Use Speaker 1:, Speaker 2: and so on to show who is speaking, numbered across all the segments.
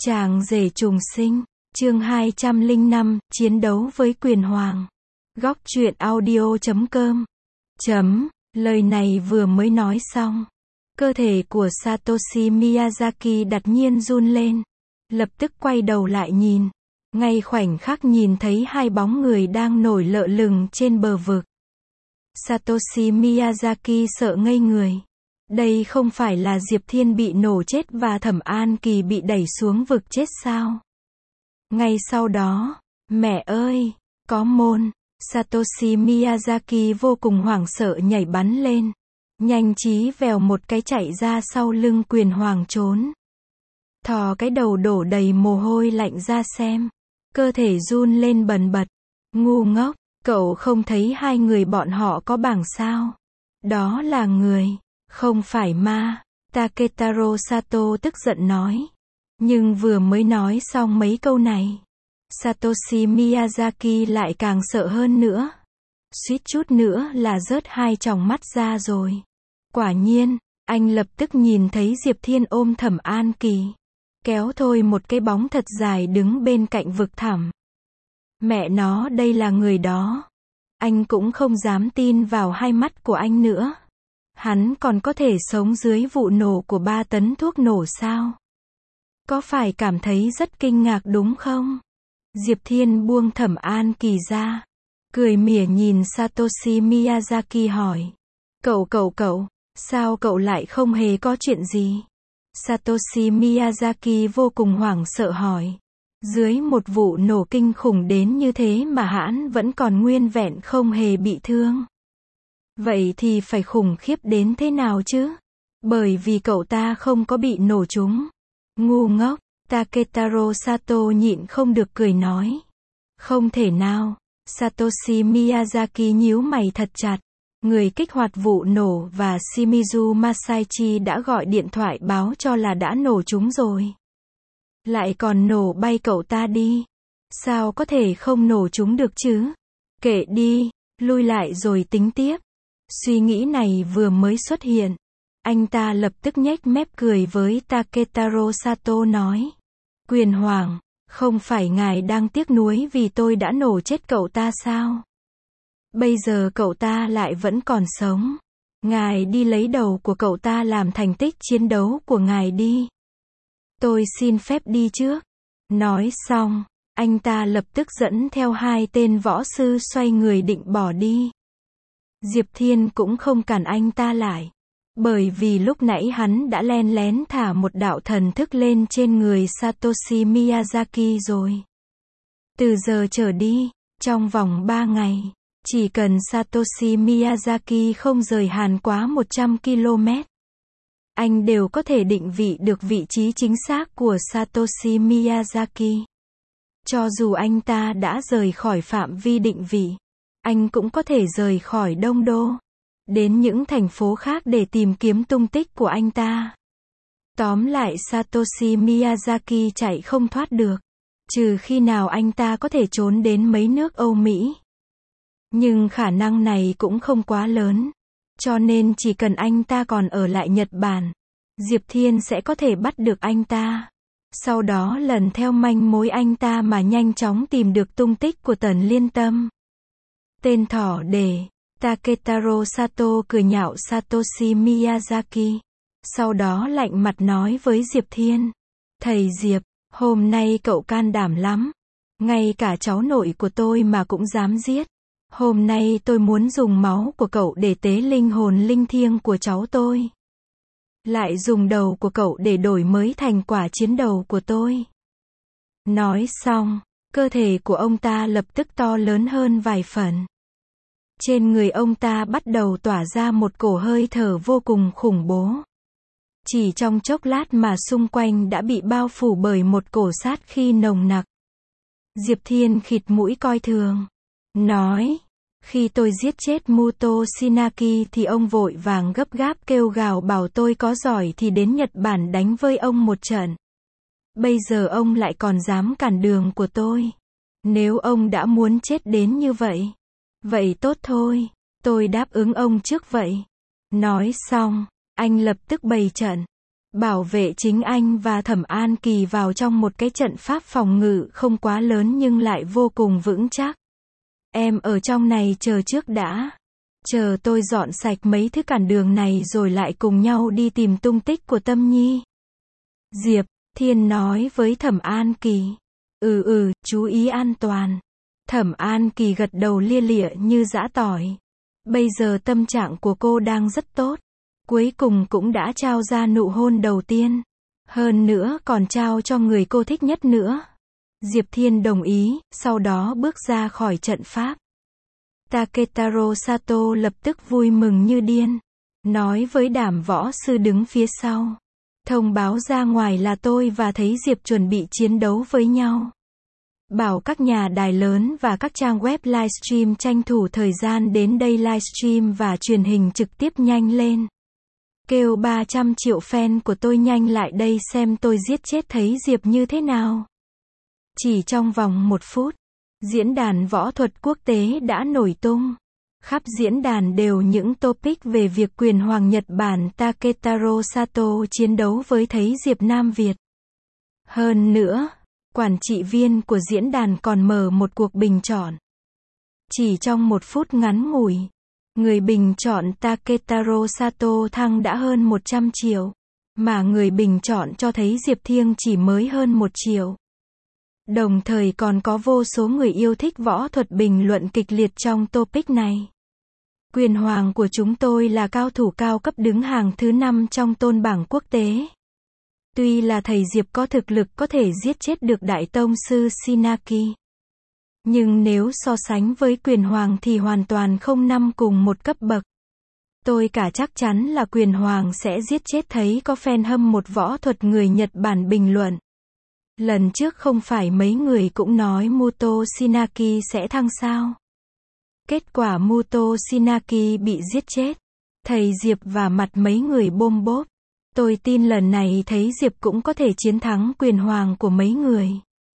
Speaker 1: Chàng rể trùng sinh, chương 205, chiến đấu với quyền hoàng. Góc truyện audio.com. Lời này vừa mới nói xong, cơ thể của Satoshi Miyazaki đột nhiên run lên. Lập tức quay đầu lại nhìn. Ngay khoảnh khắc nhìn thấy hai bóng người đang nổi lợ lừng trên bờ vực. Satoshi Miyazaki sợ ngây người. Đây không phải là Diệp Thiên bị nổ chết và Thẩm An Kỳ bị đẩy xuống vực chết sao? Ngay sau đó, mẹ ơi, có môn, Satoshi Miyazaki vô cùng hoảng sợ nhảy bắn lên. Nhanh trí vèo một cái chạy ra sau lưng quyền hoàng trốn. Thò cái đầu đổ đầy mồ hôi lạnh ra xem. Cơ thể run lên bần bật. Ngu ngốc, cậu không thấy hai người bọn họ có bảng sao? Đó là người, không phải ma. Taketaro Sato tức giận nói. Nhưng vừa mới nói xong mấy câu này, Satoshi Miyazaki lại càng sợ hơn nữa. Suýt chút nữa là rớt hai tròng mắt ra rồi. Quả nhiên, anh lập tức nhìn thấy Diệp Thiên ôm Thẩm An Kỳ. Kéo thôi một cái bóng thật dài đứng bên cạnh vực thẳm. Mẹ nó, đây là người đó. Anh cũng không dám tin vào hai mắt của anh nữa. Hắn còn có thể sống dưới vụ nổ của 3 tấn thuốc nổ sao? Có phải cảm thấy rất kinh ngạc đúng không? Diệp Thiên buông Thẩm An Kỳ ra. Cười mỉa nhìn Satoshi Miyazaki hỏi. Cậu, sao cậu lại không hề có chuyện gì? Satoshi Miyazaki vô cùng hoảng sợ hỏi. Dưới một vụ nổ kinh khủng đến như thế mà hắn vẫn còn nguyên vẹn không hề bị thương. Vậy thì phải khủng khiếp đến thế nào chứ? Bởi vì cậu ta không có bị nổ trúng. Ngu ngốc, Taketaro Sato nhịn không được cười nói. Không thể nào. Satoshi Miyazaki nhíu mày thật chặt. Người kích hoạt vụ nổ và Shimizu Masaichi đã gọi điện thoại báo cho là đã nổ chúng rồi. Lại còn nổ bay cậu ta đi. Sao có thể không nổ chúng được chứ? Kệ đi, lui lại rồi tính tiếp. Suy nghĩ này vừa mới xuất hiện. Anh ta lập tức nhếch mép cười với Taketaro Sato nói. Quyền hoàng, không phải ngài đang tiếc nuối vì tôi đã nổ chết cậu ta sao? Bây giờ cậu ta lại vẫn còn sống. Ngài đi lấy đầu của cậu ta làm thành tích chiến đấu của ngài đi. Tôi xin phép đi trước. Nói xong, anh ta lập tức dẫn theo hai tên võ sư xoay người định bỏ đi. Diệp Thiên cũng không cản anh ta lại. Bởi vì lúc nãy hắn đã len lén thả một đạo thần thức lên trên người Satoshi Miyazaki rồi. Từ giờ trở đi, trong vòng 3 ngày, chỉ cần Satoshi Miyazaki không rời Hàn quá 100 km, anh đều có thể định vị được vị trí chính xác của Satoshi Miyazaki. Cho dù anh ta đã rời khỏi phạm vi định vị, anh cũng có thể rời khỏi Đông Đô, đến những thành phố khác để tìm kiếm tung tích của anh ta. Tóm lại Satoshi Miyazaki chạy không thoát được, trừ khi nào anh ta có thể trốn đến mấy nước Âu Mỹ. Nhưng khả năng này cũng không quá lớn, cho nên chỉ cần anh ta còn ở lại Nhật Bản, Diệp Thiên sẽ có thể bắt được anh ta. Sau đó lần theo manh mối anh ta mà nhanh chóng tìm được tung tích của Tần Liên Tâm. Tên thỏ đề, Taketaro Sato cười nhạo Satoshi Miyazaki. Sau đó lạnh mặt nói với Diệp Thiên. Thầy Diệp, hôm nay cậu can đảm lắm. Ngay cả cháu nội của tôi mà cũng dám giết. Hôm nay tôi muốn dùng máu của cậu để tế linh hồn linh thiêng của cháu tôi. Lại dùng đầu của cậu để đổi mới thành quả chiến đầu của tôi. Nói xong, cơ thể của ông ta lập tức to lớn hơn vài phần. Trên người ông ta bắt đầu tỏa ra một cổ hơi thở vô cùng khủng bố. Chỉ trong chốc lát mà xung quanh đã bị bao phủ bởi một cổ sát khí nồng nặc. Diệp Thiên khịt mũi coi thường. Nói, khi tôi giết chết Muto Shinaki thì ông vội vàng gấp gáp kêu gào bảo tôi có giỏi thì đến Nhật Bản đánh với ông một trận. Bây giờ ông lại còn dám cản đường của tôi. Nếu ông đã muốn chết đến như vậy, vậy tốt thôi, tôi đáp ứng ông trước vậy. Nói xong, anh lập tức bày trận. bảo vệ chính anh và Thẩm An Kỳ vào trong một cái trận pháp phòng ngự không quá lớn nhưng lại vô cùng vững chắc. Em ở trong này chờ trước đã. Chờ tôi dọn sạch mấy thứ cản đường này rồi lại cùng nhau đi tìm tung tích của Tâm Nhi. Diệp Thiên nói với Thẩm An Kỳ. Chú ý an toàn. Thẩm An Kỳ gật đầu lia lịa như giã tỏi. Bây giờ tâm trạng của cô đang rất tốt. Cuối cùng cũng đã trao ra nụ hôn đầu tiên. Hơn nữa còn trao cho người cô thích nhất nữa. Diệp Thiên đồng ý, sau đó bước ra khỏi trận pháp. Taketaro Sato lập tức vui mừng như điên. Nói với Đảm võ sư đứng phía sau. Thông báo ra ngoài là tôi và Thấy Diệp chuẩn bị chiến đấu với nhau. Bảo các nhà đài lớn và các trang web livestream tranh thủ thời gian đến đây livestream và truyền hình trực tiếp nhanh lên. Kêu 300 triệu fan của tôi nhanh lại đây xem tôi giết chết Thấy Diệp như thế nào. Chỉ trong vòng 1 phút, diễn đàn võ thuật quốc tế đã nổi tung. Khắp diễn đàn đều những topic về việc quyền hoàng Nhật Bản Taketaro Sato chiến đấu với Thấy Diệp Nam Việt. Hơn nữa, quản trị viên của diễn đàn còn mở một cuộc bình chọn. Chỉ trong 1 phút ngắn ngủi, người bình chọn Taketaro Sato thăng đã hơn 100 triệu, mà người bình chọn cho Thấy Diệp Thiên chỉ mới hơn 1 triệu. Đồng thời còn có vô số người yêu thích võ thuật bình luận kịch liệt trong topic này. Quyền hoàng của chúng tôi là cao thủ cao cấp đứng hàng thứ 5 trong tôn bảng quốc tế. Tuy là thầy Diệp có thực lực có thể giết chết được đại tông sư Shinaki. Nhưng nếu so sánh với quyền hoàng thì hoàn toàn không nằm cùng một cấp bậc. Tôi cả chắc chắn là quyền hoàng sẽ giết chết. Thấy có fan hâm một võ thuật người Nhật Bản bình luận. Lần trước không phải mấy người cũng nói Muto Shinaki sẽ thăng sao? Kết quả Muto Shinaki bị giết chết. Thầy Diệp và mặt mấy người bôm bốp. Tôi tin lần này Thấy Diệp cũng có thể chiến thắng quyền hoàng của mấy người.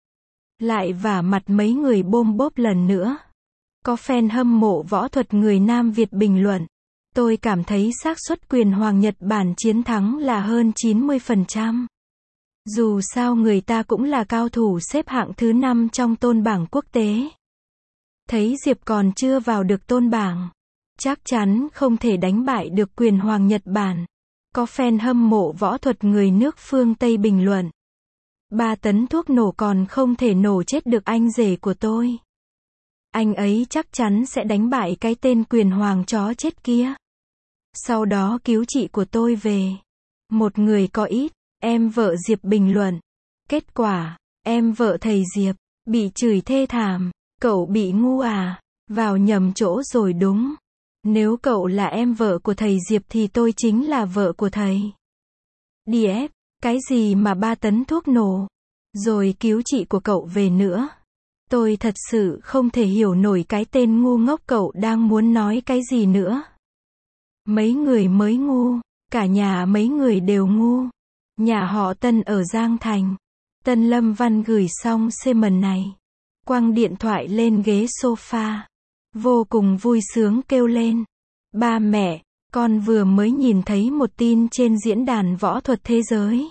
Speaker 1: Lại vả mặt mấy người bôm bốp lần nữa. Có fan hâm mộ võ thuật người Nam Việt bình luận. Tôi cảm thấy xác suất quyền hoàng Nhật Bản chiến thắng là hơn 90%. Dù sao người ta cũng là cao thủ xếp hạng thứ 5 trong tôn bảng quốc tế. Thấy Diệp còn chưa vào được tôn bảng. Chắc chắn không thể đánh bại được quyền hoàng Nhật Bản. Có fan hâm mộ võ thuật người nước phương Tây bình luận. 3 tấn thuốc nổ còn không thể nổ chết được anh rể của tôi. Anh ấy chắc chắn sẽ đánh bại cái tên quyền hoàng chó chết kia. Sau đó cứu chị của tôi về. Một người có ít, em vợ Diệp bình luận. Kết quả, em vợ thầy Diệp, bị chửi thê thảm. Cậu bị ngu à? Vào nhầm chỗ rồi đúng. Nếu cậu là em vợ của thầy Diệp thì tôi chính là vợ của thầy. Đi ép, cái gì mà 3 tấn thuốc nổ? Rồi cứu chị của cậu về nữa. Tôi thật sự không thể hiểu nổi cái tên ngu ngốc cậu đang muốn nói cái gì nữa. Mấy người mới ngu, cả nhà mấy người đều ngu. Nhà họ Tân ở Giang Thành. Tân Lâm Văn gửi xong comment này. Quăng điện thoại lên ghế sofa. Vô cùng vui sướng kêu lên. Ba mẹ, con vừa mới nhìn thấy một tin trên diễn đàn võ thuật thế giới.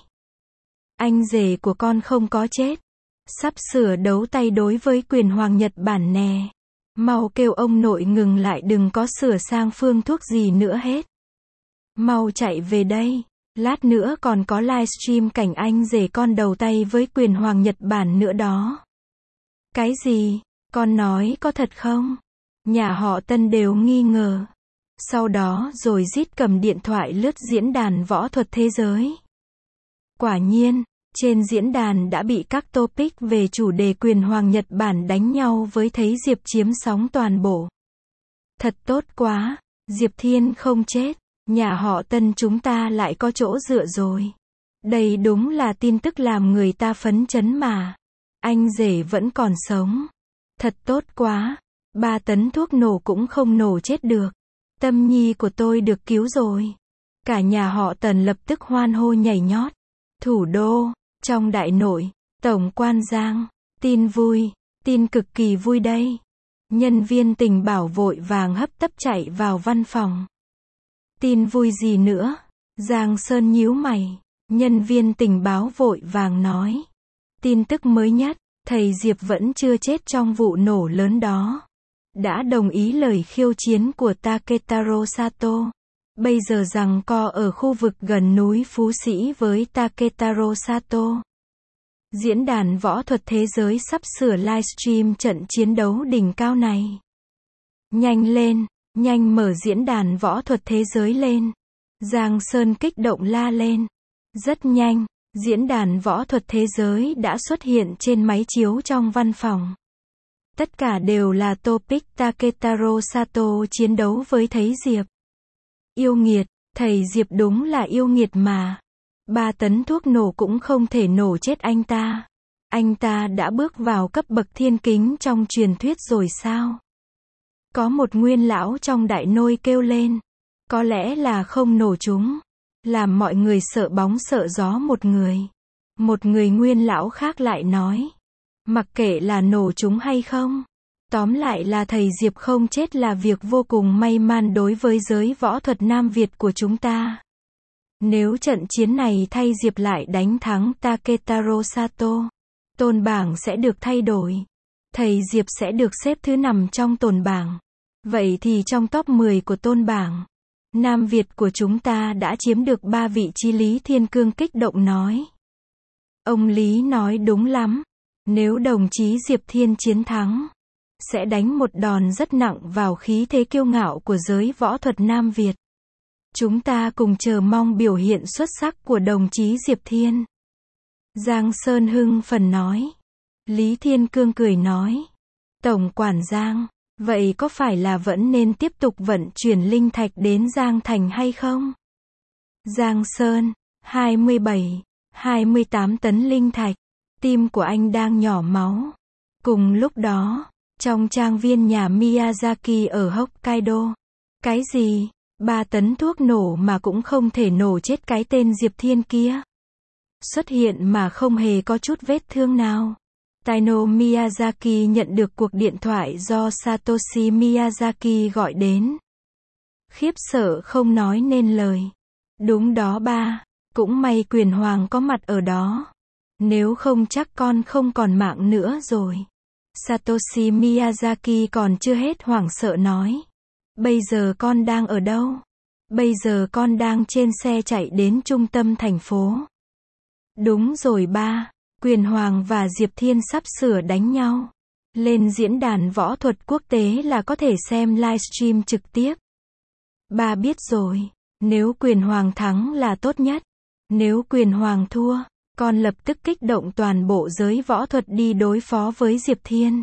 Speaker 1: Anh rể của con không có chết. Sắp sửa đấu tay đối với quyền hoàng Nhật Bản nè. Mau kêu ông nội ngừng lại đừng có sửa sang phương thuốc gì nữa hết. Mau chạy về đây. Lát nữa còn có livestream cảnh anh rể con đầu tay với quyền hoàng Nhật Bản nữa đó. Cái gì? Con nói có thật không? Nhà họ Tân đều nghi ngờ. Sau đó rồi rít cầm điện thoại lướt diễn đàn võ thuật thế giới. Quả nhiên, trên diễn đàn đã bị các topic về chủ đề quyền hoàng Nhật Bản đánh nhau với Thấy Diệp chiếm sóng toàn bộ. Thật tốt quá, Diệp Thiên không chết, nhà họ Tân chúng ta lại có chỗ dựa rồi. Đây đúng là tin tức làm người ta phấn chấn mà. Anh rể vẫn còn sống. Thật tốt quá, 3 tấn thuốc nổ cũng không nổ chết được. Tâm nhi của tôi được cứu rồi. Cả nhà họ Tần lập tức hoan hô nhảy nhót. Thủ đô, trong đại nội, tổng quan Giang, tin vui, tin cực kỳ vui đây. Nhân viên tình bảo vội vàng hấp tấp chạy vào văn phòng. Tin vui gì nữa? Giang Sơn nhíu mày. Nhân viên tình báo vội vàng nói. Tin tức mới nhất, thầy Diệp vẫn chưa chết trong vụ nổ lớn đó. Đã đồng ý lời khiêu chiến của Taketaro Sato. Bây giờ giằng co ở khu vực gần núi Phú Sĩ với Taketaro Sato. Diễn đàn võ thuật thế giới sắp sửa livestream trận chiến đấu đỉnh cao này. Nhanh lên, nhanh mở diễn đàn võ thuật thế giới lên. Giang Sơn kích động la lên. Rất nhanh, diễn đàn võ thuật thế giới đã xuất hiện trên máy chiếu trong văn phòng. Tất cả đều là topic Taketaro Sato chiến đấu với thầy Diệp. Yêu nghiệt, thầy Diệp đúng là yêu nghiệt mà. 3 tấn thuốc nổ cũng không thể nổ chết anh ta. Anh ta đã bước vào cấp bậc thiên kính trong truyền thuyết rồi sao? Có một nguyên lão trong đại nôi kêu lên. Có lẽ là không nổ chúng. Làm mọi người sợ bóng sợ gió một người. Một người nguyên lão khác lại nói. Mặc kệ là nổ chúng hay không. Tóm lại là thầy Diệp không chết là việc vô cùng may mắn đối với giới võ thuật Nam Việt của chúng ta. Nếu trận chiến này thay Diệp lại đánh thắng Taketaro Sato, tồn bảng sẽ được thay đổi. Thầy Diệp sẽ được xếp thứ 5 trong tồn bảng. Vậy thì trong top 10 của tồn bảng, Nam Việt của chúng ta đã chiếm được 3 vị trí. Lý Thiên Cương kích động nói. Ông Lý nói đúng lắm. Nếu đồng chí Diệp Thiên chiến thắng, sẽ đánh một đòn rất nặng vào khí thế kiêu ngạo của giới võ thuật Nam Việt. Chúng ta cùng chờ mong biểu hiện xuất sắc của đồng chí Diệp Thiên. Giang Sơn hưng phấn nói. Lý Thiên Cương cười nói. Tổng quản Giang, vậy có phải là vẫn nên tiếp tục vận chuyển linh thạch đến Giang Thành hay không? Giang Sơn, 27, 28 tấn linh thạch. Tim của anh đang nhỏ máu. Cùng lúc đó, trong trang viên nhà Miyazaki ở Hokkaido. Cái gì? 3 tấn thuốc nổ mà cũng không thể nổ chết cái tên Diệp Thiên kia. Xuất hiện mà không hề có chút vết thương nào. Taino Miyazaki nhận được cuộc điện thoại do Satoshi Miyazaki gọi đến. Khiếp sợ không nói nên lời. Đúng đó ba, cũng may Quyền Hoàng có mặt ở đó. Nếu không chắc con không còn mạng nữa rồi. Satoshi Miyazaki còn chưa hết hoảng sợ nói. Bây giờ con đang ở đâu? Bây giờ con đang trên xe chạy đến trung tâm thành phố. Đúng rồi ba, Quyền Hoàng và Diệp Thiên sắp sửa đánh nhau. Lên diễn đàn võ thuật quốc tế là có thể xem livestream trực tiếp. Ba biết rồi, nếu Quyền Hoàng thắng là tốt nhất. Nếu Quyền Hoàng thua, con lập tức kích động toàn bộ giới võ thuật đi đối phó với Diệp Thiên.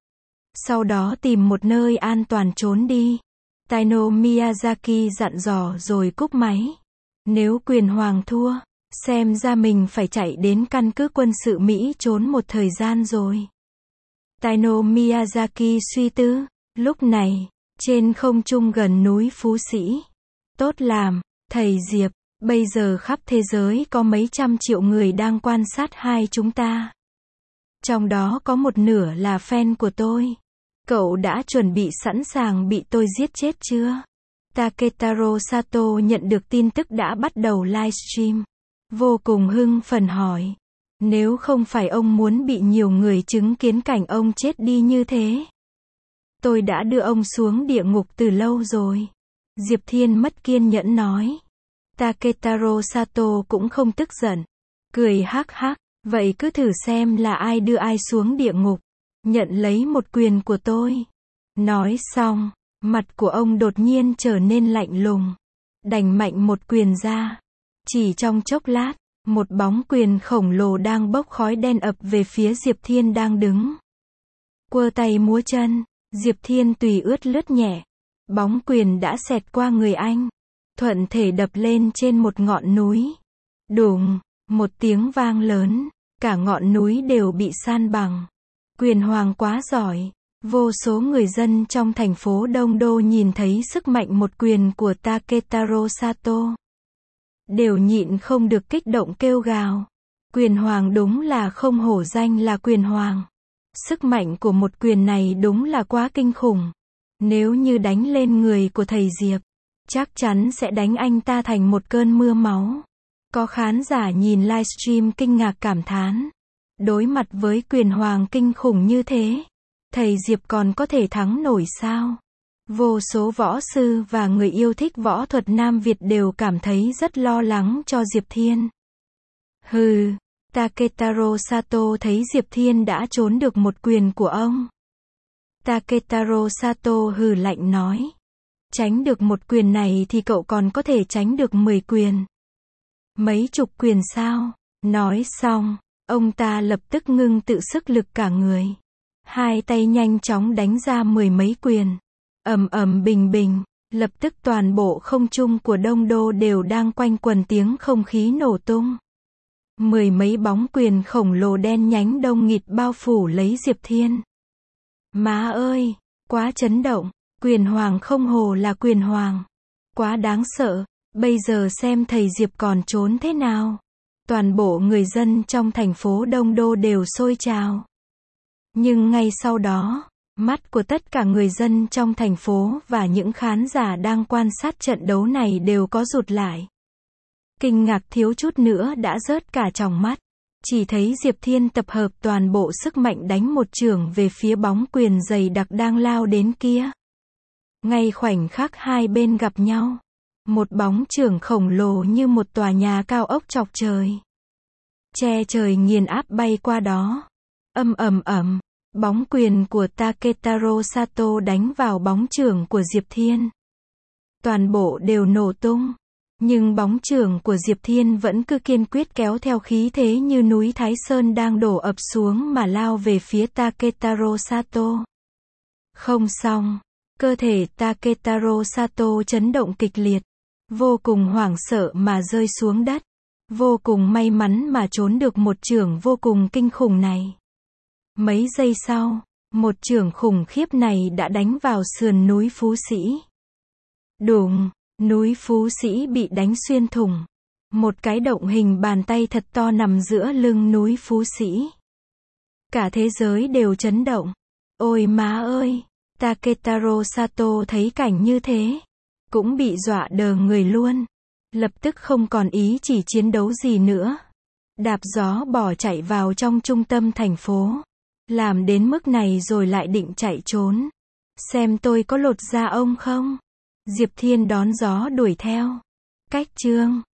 Speaker 1: Sau đó tìm một nơi an toàn trốn đi. Taino Miyazaki dặn dò rồi cúp máy. Nếu Quyền Hoàng thua, xem ra mình phải chạy đến căn cứ quân sự Mỹ trốn một thời gian rồi. Taino Miyazaki suy tư. Lúc này, trên không trung gần núi Phú Sĩ. Tốt làm, thầy Diệp. Bây giờ khắp thế giới có mấy trăm triệu người đang quan sát hai chúng ta. Trong đó có một nửa là fan của tôi. Cậu đã chuẩn bị sẵn sàng bị tôi giết chết chưa? Taketaro Sato nhận được tin tức đã bắt đầu livestream. Vô cùng hưng phấn hỏi. Nếu không phải ông muốn bị nhiều người chứng kiến cảnh ông chết đi như thế, tôi đã đưa ông xuống địa ngục từ lâu rồi. Diệp Thiên mất kiên nhẫn nói. Taketaro Sato cũng không tức giận. Cười hắc hắc. Vậy cứ thử xem là ai đưa ai xuống địa ngục. Nhận lấy một quyền của tôi. Nói xong, mặt của ông đột nhiên trở nên lạnh lùng. Đành mạnh một quyền ra. Chỉ trong chốc lát, một bóng quyền khổng lồ đang bốc khói đen ập về phía Diệp Thiên đang đứng. Quơ tay múa chân, Diệp Thiên tùy ướt lướt nhẹ. Bóng quyền đã xẹt qua người anh. Thuận thể đập lên trên một ngọn núi. Đùng, một tiếng vang lớn, cả ngọn núi đều bị san bằng. Quyền Hoàng quá giỏi. Vô số người dân trong thành phố Đông Đô nhìn thấy sức mạnh một quyền của Taketaro Sato. Đều nhịn không được kích động kêu gào. Quyền Hoàng đúng là không hổ danh là Quyền Hoàng. Sức mạnh của một quyền này đúng là quá kinh khủng. Nếu như đánh lên người của thầy Diệp, chắc chắn sẽ đánh anh ta thành một cơn mưa máu. Có khán giả nhìn livestream kinh ngạc cảm thán. Đối mặt với quyền hoàng kinh khủng như thế, thầy Diệp còn có thể thắng nổi sao? Vô số võ sư và người yêu thích võ thuật Nam Việt đều cảm thấy rất lo lắng cho Diệp Thiên. Hừ, Taketaro Sato thấy Diệp Thiên đã trốn được một quyền của ông. Taketaro Sato hừ lạnh nói. Tránh được một quyền này thì cậu còn có thể tránh được 10 quyền. Mấy chục quyền sao? Nói xong, ông ta lập tức ngưng tự sức lực cả người. Hai tay nhanh chóng đánh ra 10 mấy quyền. Ầm ầm bình bình, lập tức toàn bộ không trung của Đông Đô đều đang quanh quần tiếng không khí nổ tung. 10 mấy bóng quyền khổng lồ đen nhánh đông nghịt bao phủ lấy Diệp Thiên. Má ơi, quá chấn động, quyền hoàng không hồ là quyền hoàng. Quá đáng sợ, bây giờ xem thầy Diệp còn trốn thế nào. Toàn bộ người dân trong thành phố Đông Đô đều sôi trào. Nhưng ngay sau đó, mắt của tất cả người dân trong thành phố và những khán giả đang quan sát trận đấu này đều có rụt lại. Kinh ngạc thiếu chút nữa đã rớt cả tròng mắt. Chỉ thấy Diệp Thiên tập hợp toàn bộ sức mạnh đánh một chưởng về phía bóng quyền dày đặc đang lao đến kia. Ngay khoảnh khắc hai bên gặp nhau, một bóng chưởng khổng lồ như một tòa nhà cao ốc chọc trời. Che trời nghiền áp bay qua đó. Ầm, bóng quyền của Taketaro Sato đánh vào bóng chưởng của Diệp Thiên. Toàn bộ đều nổ tung. Nhưng bóng chưởng của Diệp Thiên vẫn cứ kiên quyết kéo theo khí thế như núi Thái Sơn đang đổ ập xuống mà lao về phía Taketaro Sato. Không xong, cơ thể Taketaro Sato chấn động kịch liệt, vô cùng hoảng sợ mà rơi xuống đất. Vô cùng may mắn mà trốn được một chưởng vô cùng kinh khủng này. Mấy giây sau, một chưởng khủng khiếp này đã đánh vào sườn núi Phú Sĩ. Đùng, núi Phú Sĩ bị đánh xuyên thủng. Một cái động hình bàn tay thật to nằm giữa lưng núi Phú Sĩ. Cả thế giới đều chấn động. Ôi má ơi, Taketaro Sato thấy cảnh như thế, cũng bị dọa đờ người luôn. Lập tức không còn ý chỉ chiến đấu gì nữa. Đạp gió bỏ chạy vào trong trung tâm thành phố. Làm đến mức này rồi lại định chạy trốn. Xem tôi có lột da ông không? Diệp Thiên đón gió đuổi theo. Cách chương